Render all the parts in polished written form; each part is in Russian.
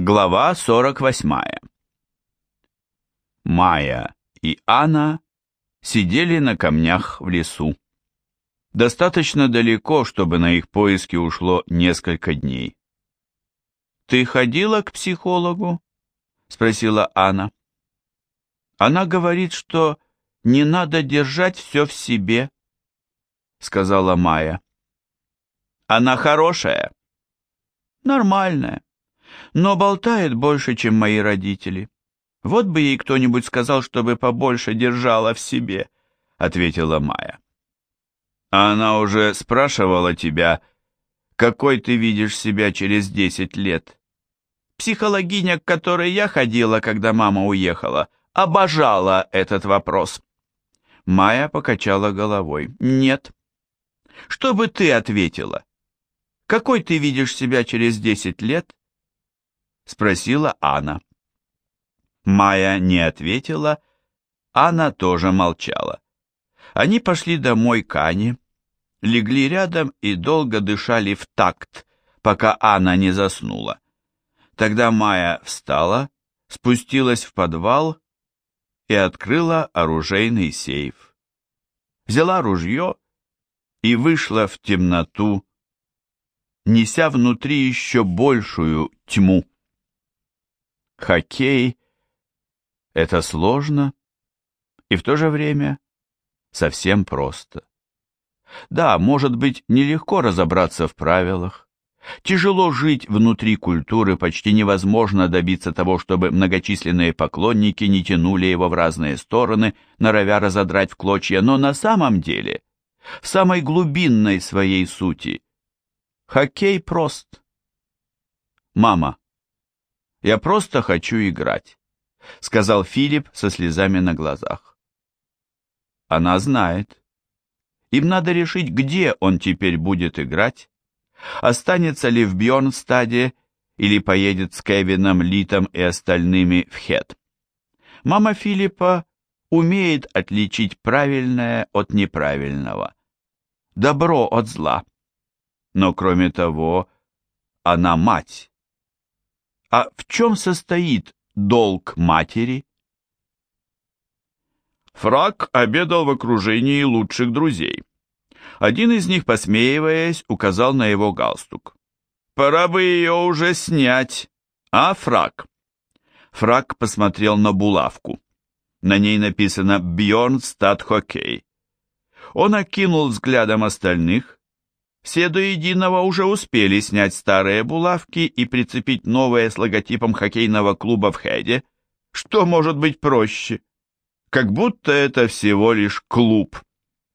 Глава 48. Майя и Анна сидели на камнях в лесу. Достаточно далеко, чтобы на их поиски ушло несколько дней. «Ты ходила к психологу?» — спросила Анна. «Она говорит, что не надо держать все в себе», — сказала Майя. «Она хорошая?» «Нормальная, но болтает больше, чем мои родители. Вот бы ей кто-нибудь сказал, чтобы побольше держала в себе», — ответила Майя. «А она уже спрашивала тебя, какой ты видишь себя через 10 лет? Психологиня, к которой я ходила, когда мама уехала, обожала этот вопрос». Майя покачала головой. «Нет». «Что бы ты ответила? Какой ты видишь себя через 10 лет?» — спросила Анна. Майя не ответила, Анна тоже молчала. Они пошли домой к Ане, легли рядом и долго дышали в такт, пока Анна не заснула. Тогда Майя встала, спустилась в подвал и открыла оружейный сейф. Взяла ружье и вышла в темноту, неся внутри еще большую тьму. Хоккей — это сложно и в то же время совсем просто. Да, может быть, нелегко разобраться в правилах, тяжело жить внутри культуры, почти невозможно добиться того, чтобы многочисленные поклонники не тянули его в разные стороны, норовя разодрать в клочья, но на самом деле, в самой глубинной своей сути, хоккей прост. «Мама, я просто хочу играть», — сказал Филипп со слезами на глазах. Она знает. Им надо решить, где он теперь будет играть. Останется ли в Бьорнстаде или поедет с Кевином, Литом и остальными в Хет. Мама Филиппа умеет отличить правильное от неправильного, добро от зла. Но кроме того, она мать. А в чем состоит долг матери? Фрак обедал в окружении лучших друзей. Один из них, посмеиваясь, указал на его галстук. «Пора бы ее уже снять, а, Фрак?» Фрак посмотрел на булавку. На ней написано «Бьорнстад хоккей». Он окинул взглядом остальных. Все до единого уже успели снять старые булавки и прицепить новые с логотипом хоккейного клуба в Хеде. Что может быть проще? Как будто это всего лишь клуб.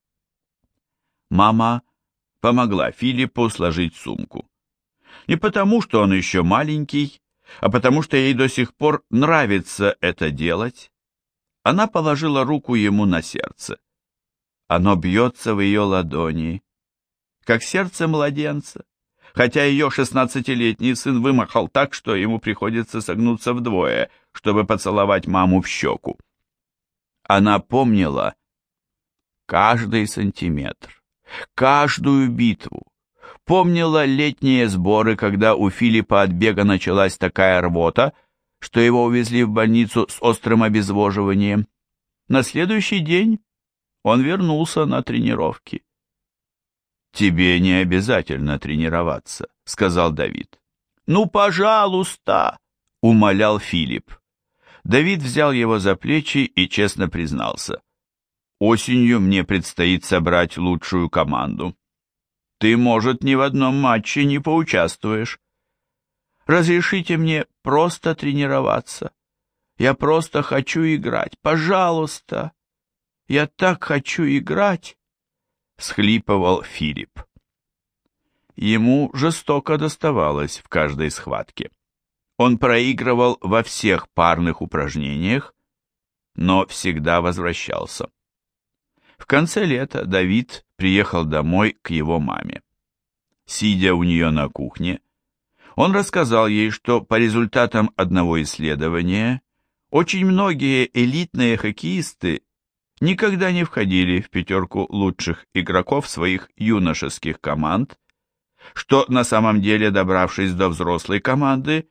Мама помогла Филиппу сложить сумку. Не потому, что он еще маленький, а потому, что ей до сих пор нравится это делать. Она положила руку ему на сердце. Оно бьется в ее ладони, как сердце младенца, хотя ее 16-летний сын вымахал так, что ему приходится согнуться вдвое, чтобы поцеловать маму в щеку. Она помнила каждый сантиметр, каждую битву, помнила летние сборы, когда у Филиппа от бега началась такая рвота, что его увезли в больницу с острым обезвоживанием. На следующий день он вернулся на тренировки. «Тебе не обязательно тренироваться», — сказал Давид. «Ну, пожалуйста», — умолял Филипп. Давид взял его за плечи и честно признался. «Осенью мне предстоит собрать лучшую команду. Ты, может, ни в одном матче не поучаствуешь. Разрешите мне просто тренироваться. Я просто хочу играть. Пожалуйста. Я так хочу играть», — всхлипывал Филипп. Ему жестоко доставалось в каждой схватке. Он проигрывал во всех парных упражнениях, но всегда возвращался. В конце лета Давид приехал домой к его маме. Сидя у нее на кухне, он рассказал ей, что по результатам одного исследования очень многие элитные хоккеисты никогда не входили в пятерку лучших игроков своих юношеских команд, что на самом деле, добравшись до взрослой команды,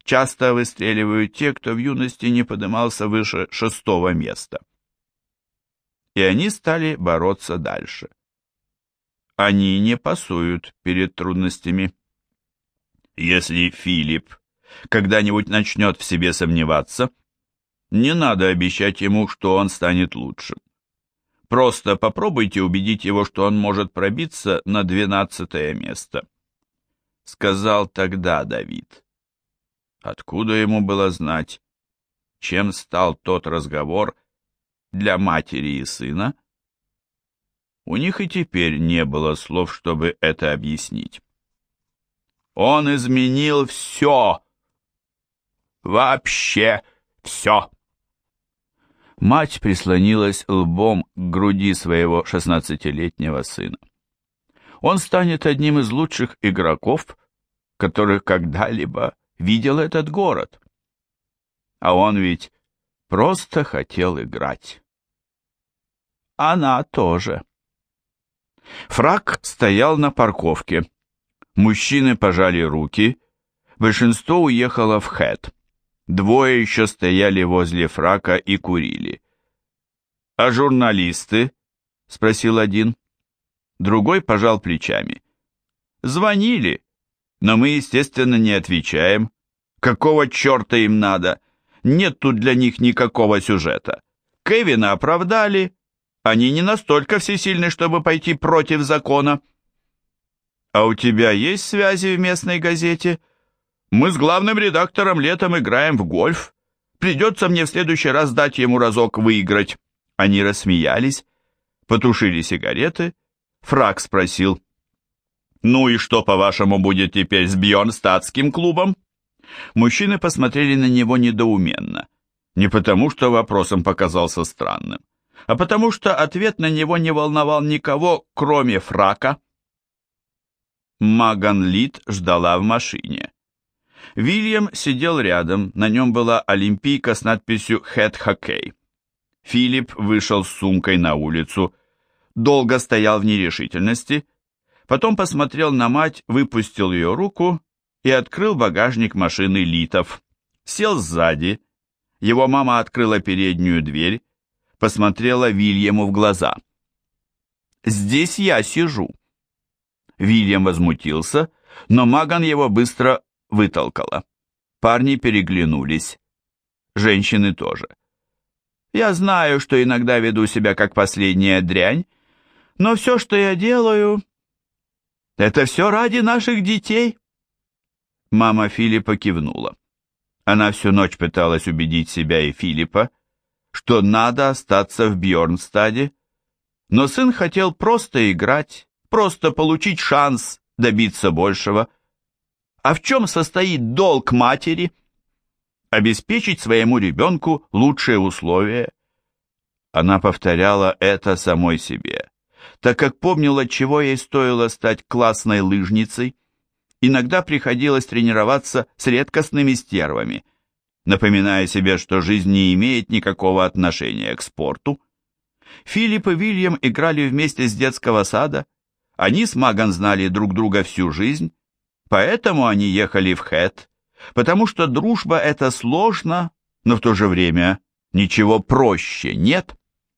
часто выстреливают те, кто в юности не подымался выше 6-го места. И они стали бороться дальше. Они не пасуют перед трудностями. Если Филипп когда-нибудь начнет в себе сомневаться, не надо обещать ему, что он станет лучшим. Просто попробуйте убедить его, что он может пробиться на 12-е место. Сказал тогда Давид. Откуда ему было знать, чем стал тот разговор для матери и сына? У них и теперь не было слов, чтобы это объяснить. Он изменил все. Вообще все. Мать прислонилась лбом к груди своего 16-летнего сына. Он станет одним из лучших игроков, которых когда-либо видел этот город. А он ведь просто хотел играть. Она тоже. Фрак стоял на парковке. Мужчины пожали руки. Большинство уехало в Хэт. Двое еще стояли возле Фрака и курили. «А журналисты?» — спросил один. Другой пожал плечами. «Звонили, но мы, естественно, не отвечаем. Какого черта им надо? Нет тут для них никакого сюжета. Кевина оправдали. Они не настолько всесильны, чтобы пойти против закона». «А у тебя есть связи в местной газете?» «Мы с главным редактором летом играем в гольф. Придется мне в следующий раз дать ему разок выиграть». Они рассмеялись, потушили сигареты. Фрак спросил: «Ну и что, по-вашему, будет теперь с Бьорнстадтским клубом?» Мужчины посмотрели на него недоуменно. Не потому, что вопросом показался странным, а потому, что ответ на него не волновал никого, кроме Фрака. Маган Лид ждала в машине. Вильям сидел рядом, на нем была олимпийка с надписью «Хэт-хоккей». Филипп вышел с сумкой на улицу, долго стоял в нерешительности, потом посмотрел на мать, выпустил ее руку и открыл багажник машины Литов. Сел сзади, его мама открыла переднюю дверь, посмотрела Вильяму в глаза. «Здесь я сижу». Вильям возмутился, но Маган его быстро вытолкала. Парни переглянулись. Женщины тоже. «Я знаю, что иногда веду себя как последняя дрянь, но все, что я делаю, это все ради наших детей». Мама Филиппа кивнула. Она всю ночь пыталась убедить себя и Филиппа, что надо остаться в Бьорнстаде, но сын хотел просто играть, просто получить шанс добиться большего. А в чем состоит долг матери? Обеспечить своему ребенку лучшие условия. Она повторяла это самой себе, так как помнила, чего ей стоило стать классной лыжницей. Иногда приходилось тренироваться с редкостными стервами, напоминая себе, что жизнь не имеет никакого отношения к спорту. Филипп и Вильям играли вместе с детского сада. Они с Маган знали друг друга всю жизнь. Поэтому они ехали в Хэт, потому что дружба — это сложно, но в то же время ничего проще нет.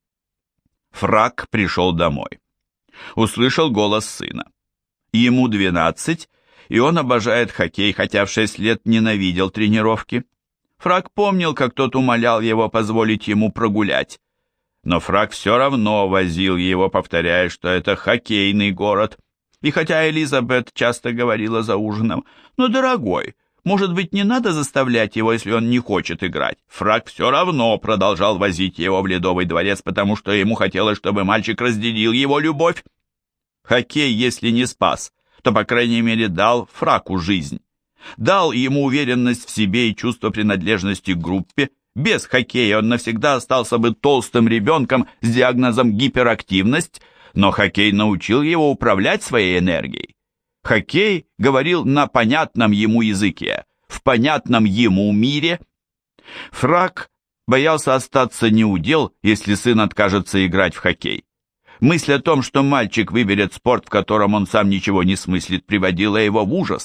Фрак пришел домой. Услышал голос сына. Ему 12, и он обожает хоккей, хотя в 6 лет ненавидел тренировки. Фрак помнил, как тот умолял его позволить ему прогулять. Но Фрак все равно возил его, повторяя, что это хоккейный город. И хотя Элизабет часто говорила за ужином: «Ну, дорогой, может быть, не надо заставлять его, если он не хочет играть», Фрак все равно продолжал возить его в Ледовый дворец, потому что ему хотелось, чтобы мальчик разделил его любовь. Хоккей, если не спас, то, по крайней мере, дал Фраку жизнь. Дал ему уверенность в себе и чувство принадлежности к группе. Без хоккея он навсегда остался бы толстым ребенком с диагнозом гиперактивность, но хоккей научил его управлять своей энергией. Хоккей говорил на понятном ему языке, в понятном ему мире. Фрак боялся остаться неудел, если сын откажется играть в хоккей. Мысль о том, что мальчик выберет спорт, в котором он сам ничего не смыслит, приводила его в ужас.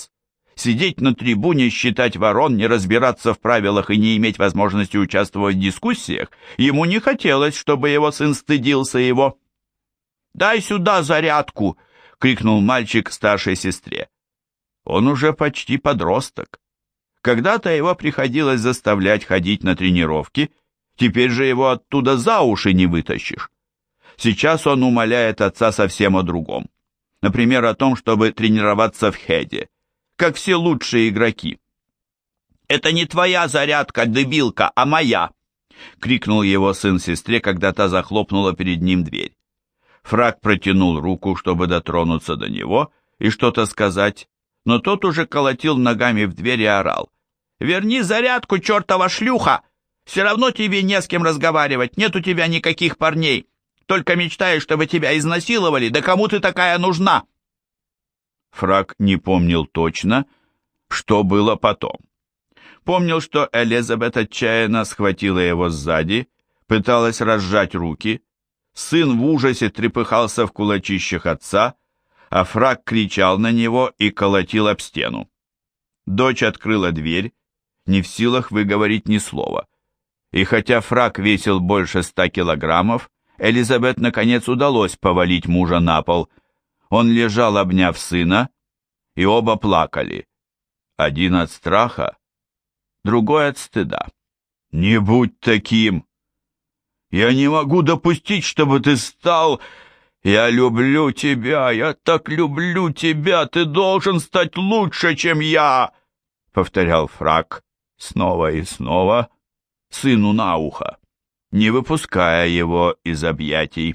Сидеть на трибуне, считать ворон, не разбираться в правилах и не иметь возможности участвовать в дискуссиях, ему не хотелось, чтобы его сын стыдился его. «Дай сюда зарядку!» — крикнул мальчик старшей сестре. Он уже почти подросток. Когда-то его приходилось заставлять ходить на тренировки, теперь же его оттуда за уши не вытащишь. Сейчас он умоляет отца совсем о другом. Например, о том, чтобы тренироваться в хеде, как все лучшие игроки. «Это не твоя зарядка, дебилка, а моя!» — крикнул его сын сестре, когда та захлопнула перед ним дверь. Фрак протянул руку, чтобы дотронуться до него и что-то сказать, но тот уже колотил ногами в дверь и орал. «Верни зарядку, чертова шлюха! Все равно тебе не с кем разговаривать, нет у тебя никаких парней. Только мечтаешь, чтобы тебя изнасиловали, да кому ты такая нужна?» Фрак не помнил точно, что было потом. Помнил, что Элизабет отчаянно схватила его сзади, пыталась разжать руки. Сын в ужасе трепыхался в кулачищах отца, а Фрак кричал на него и колотил об стену. Дочь открыла дверь, не в силах выговорить ни слова. И хотя Фрак весил больше 100 килограммов, Элизабет наконец удалось повалить мужа на пол. Он лежал, обняв сына, и оба плакали. Один от страха, другой от стыда. «Не будь таким! Я не могу допустить, чтобы ты стал... Я люблю тебя, я так люблю тебя, ты должен стать лучше, чем я!» Повторял Фрак снова и снова сыну на ухо, не выпуская его из объятий.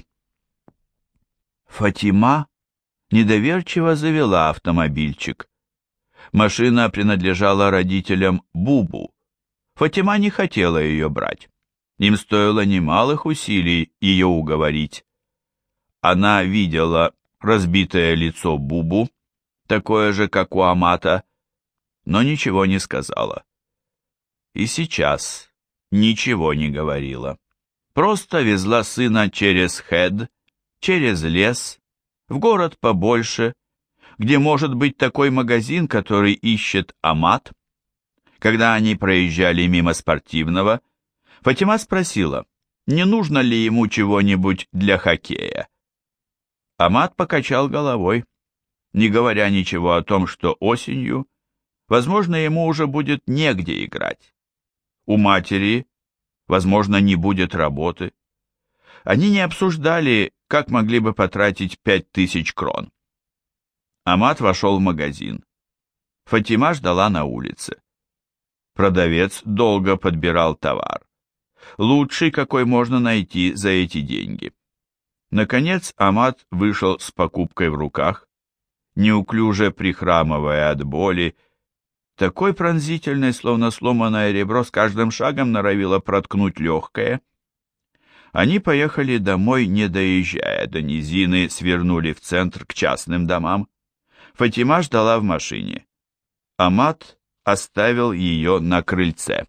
Фатима недоверчиво завела автомобильчик. Машина принадлежала родителям Бубу. Фатима не хотела ее брать. Им стоило немалых усилий ее уговорить. Она видела разбитое лицо Бубу, такое же, как у Амата, но ничего не сказала. И сейчас ничего не говорила. Просто везла сына через Хед, через лес, в город побольше, где может быть такой магазин, который ищет Амат. Когда они проезжали мимо спортивного, Фатима спросила, не нужно ли ему чего-нибудь для хоккея. Амат покачал головой, не говоря ничего о том, что осенью, возможно, ему уже будет негде играть. У матери, возможно, не будет работы. Они не обсуждали, как могли бы потратить 5000 крон. Амат вошел в магазин. Фатима ждала на улице. Продавец долго подбирал товар. Лучший, какой можно найти за эти деньги. Наконец Амат вышел с покупкой в руках, неуклюже прихрамывая от боли, такой пронзительной, словно сломанное ребро с каждым шагом норовило проткнуть легкое. Они поехали домой, не доезжая до низины, свернули в центр к частным домам. Фатима ждала в машине. Амат оставил ее на крыльце.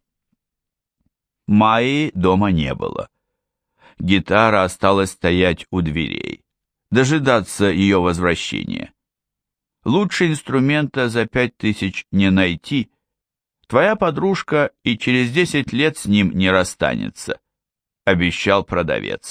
Майи дома не было. Гитара осталась стоять у дверей, дожидаться ее возвращения. Лучше инструмента за 5000 не найти. Твоя подружка и через 10 лет с ним не расстанется, обещал продавец.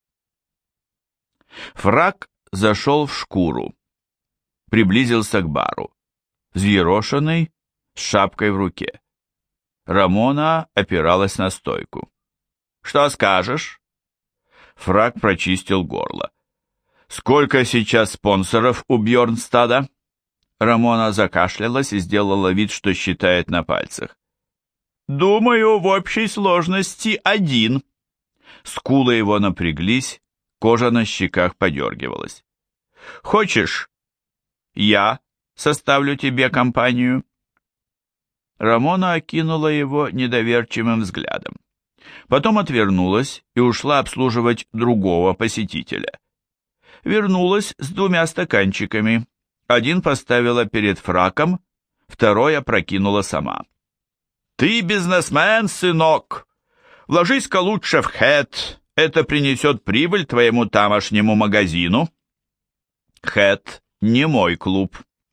Фрак зашел в шкуру, приблизился к бару, взъерошенный, с шапкой в руке. Рамона опиралась на стойку. «Что скажешь?» Фрак прочистил горло. «Сколько сейчас спонсоров у Бьорнстада?» Рамона закашлялась и сделала вид, что считает на пальцах. «Думаю, в общей сложности 1». Скулы его напряглись, кожа на щеках подергивалась. «Хочешь, я составлю тебе компанию?» Рамона окинула его недоверчивым взглядом. Потом отвернулась и ушла обслуживать другого посетителя. Вернулась с 2 стаканчиками. Один поставила перед Фраком, второй опрокинула сама. «Ты бизнесмен, сынок! Вложись-ка лучше в Хэт, это принесет прибыль твоему тамошнему магазину». «Хэт не мой клуб».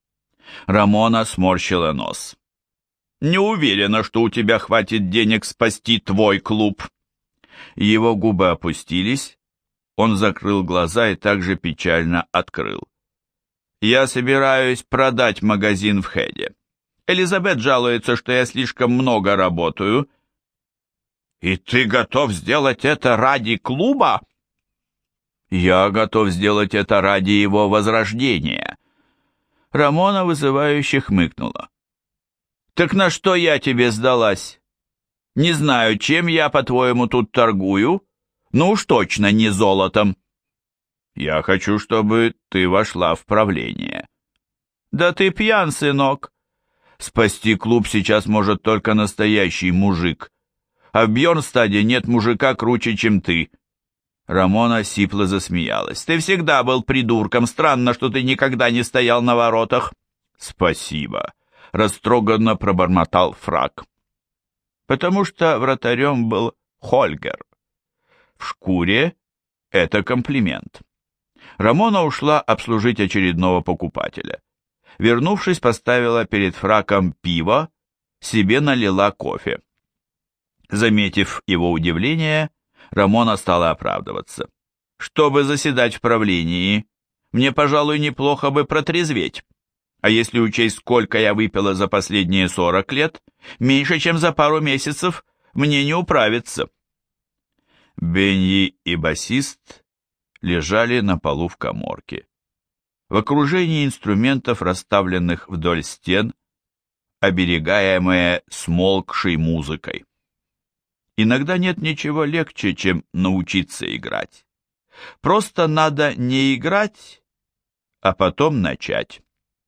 Рамона сморщила нос. «Не уверена, что у тебя хватит денег спасти твой клуб». Его губы опустились, он закрыл глаза и также печально открыл. «Я собираюсь продать магазин в Хэде. Элизабет жалуется, что я слишком много работаю». «И ты готов сделать это ради клуба?» «Я готов сделать это ради его возрождения». Рамона вызывающе хмыкнула. «Так на что я тебе сдалась? Не знаю, чем я, по-твоему, тут торгую, но уж точно не золотом». «Я хочу, чтобы ты вошла в правление». «Да ты пьян, сынок. Спасти клуб сейчас может только настоящий мужик. А в Бьернстаде нет мужика круче, чем ты». Рамона сипло засмеялась. «Ты всегда был придурком. Странно, что ты никогда не стоял на воротах». «Спасибо», — растроганно пробормотал Фрак. «Потому что вратарем был Хольгер. В шкуре это комплимент». Рамона ушла обслужить очередного покупателя. Вернувшись, поставила перед Фраком пиво, себе налила кофе. Заметив его удивление, Рамона стала оправдываться. «Чтобы заседать в правлении, мне, пожалуй, неплохо бы протрезветь. А если учесть, сколько я выпила за последние 40 лет, меньше, чем за пару месяцев, мне не управиться». Бенни и басист лежали на полу в каморке. В окружении инструментов, расставленных вдоль стен, оберегаемые смолкшей музыкой. Иногда нет ничего легче, чем научиться играть. Просто надо не играть, а потом начать.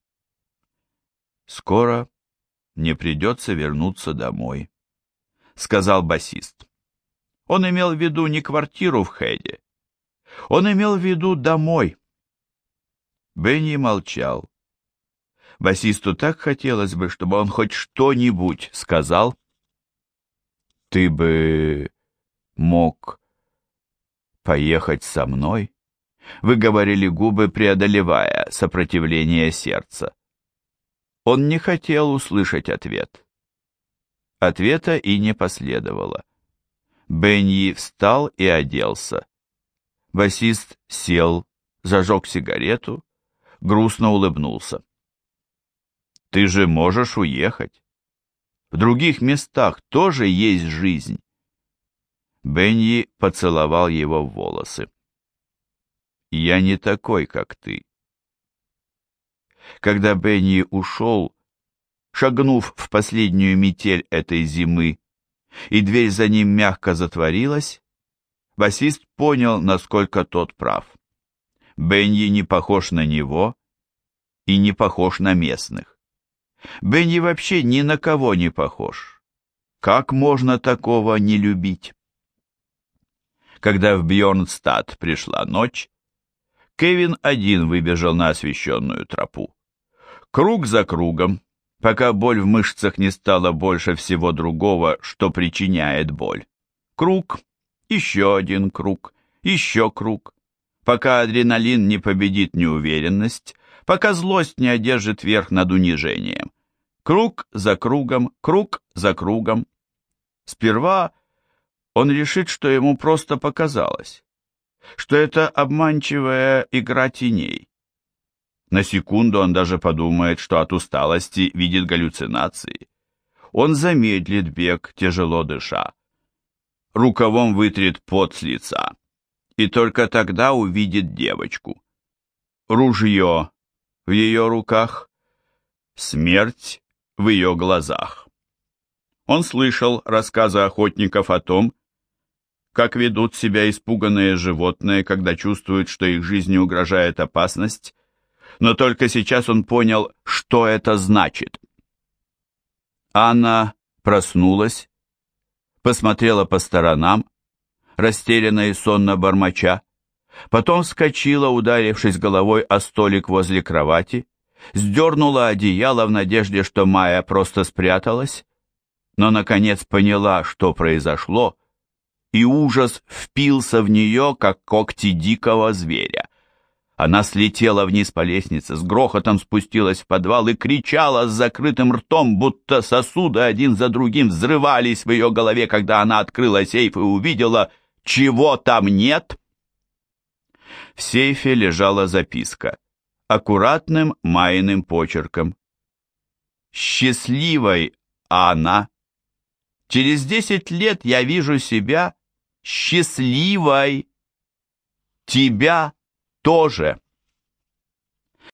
«Скоро мне придется вернуться домой», — сказал басист. Он имел в виду не квартиру в Хэде. Он имел в виду домой. Бенни молчал. Басисту так хотелось бы, чтобы он хоть что-нибудь сказал. «Ты бы мог поехать со мной?» — выговорили губы, преодолевая сопротивление сердца. Он не хотел услышать ответ. Ответа и не последовало. Бенни встал и оделся. Басист сел, зажег сигарету, грустно улыбнулся. «Ты же можешь уехать. В других местах тоже есть жизнь». Бенни поцеловал его в волосы. «Я не такой, как ты». Когда Бенни ушел, шагнув в последнюю метель этой зимы, и дверь за ним мягко затворилась, басист понял, насколько тот прав. Бенни не похож на него и не похож на местных. Бенни вообще ни на кого не похож. Как можно такого не любить? Когда в Бьернстад пришла ночь, Кевин один выбежал на освещенную тропу. Круг за кругом, пока боль в мышцах не стала больше всего другого, что причиняет боль. Круг, еще один круг, еще круг. Пока адреналин не победит неуверенность, пока злость не одержит верх над унижением. Круг за кругом, круг за кругом. Сперва он решит, что ему просто показалось, что это обманчивая игра теней. На секунду он даже подумает, что от усталости видит галлюцинации. Он замедлит бег, тяжело дыша. Рукавом вытрет пот с лица. И только тогда увидит девочку. Ружье в ее руках, смерть в ее глазах. Он слышал рассказы охотников о том, как ведут себя испуганные животные, когда чувствуют, что их жизни угрожает опасность, но только сейчас он понял, что это значит. Анна проснулась, посмотрела по сторонам, растерянно и сонно бормоча, потом вскочила, ударившись головой о столик возле кровати, сдернула одеяло в надежде, что Майя просто спряталась, но, наконец, поняла, что произошло, и ужас впился в нее, как когти дикого зверя. Она слетела вниз по лестнице, с грохотом спустилась в подвал и кричала с закрытым ртом, будто сосуды один за другим взрывались в ее голове, когда она открыла сейф и увидела, чего там нет. В сейфе лежала записка, аккуратным Майиным почерком. «Счастливой, Анна! Через 10 лет я вижу себя счастливой. Тебя тоже!»